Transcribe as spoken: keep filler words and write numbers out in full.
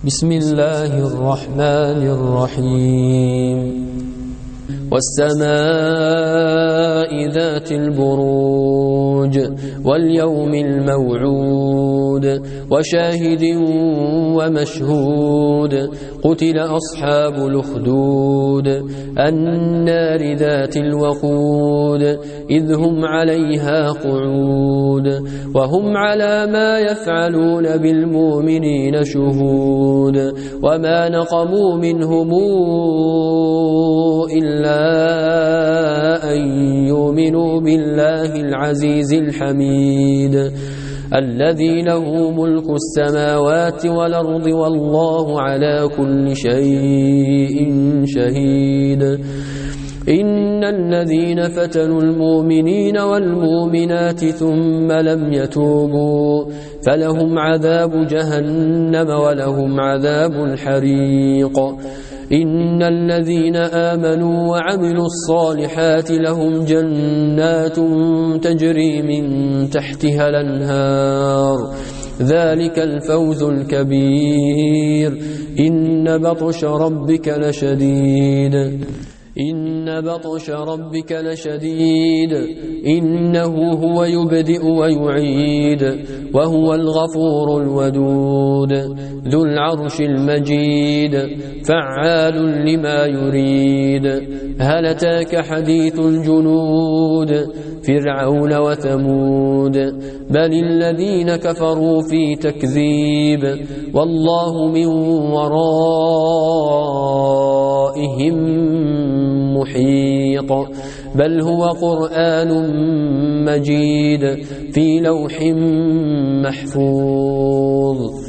بسم الله الرحمن الرحيم والسماء ذات البروج واليوم الموعود وشاهد ومشهود قتل أصحاب الأخدود النار ذات الوقود إذ هم عليها قعود وهم على ما يفعلون بالمؤمنين شهود وما نقموا منهم إلا أن يؤمنوا بالله العزيز الحميد الذي له ملك السماوات والأرض والله على كل شيء شهيد إن الذين فتنوا المؤمنين والمؤمنات ثم لم يتوبوا فلهم عذاب جهنم ولهم عذاب الحريق إن الذين آمنوا وعملوا الصالحات لهم جنات تجري من تحتها الأنهار ذلك الفوز الكبير إن بطش ربك لشديد إن بطش ربك لشديد إنه هو يبدئ ويعيد وهو الغفور الودود ذو العرش المجيد فعال لما يريد هل أتاك حديث الجنود فرعون وثمود بل الذين كفروا في تكذيب والله من ورائهم محيط بل هو قرآن مجيد في لوح محفوظ.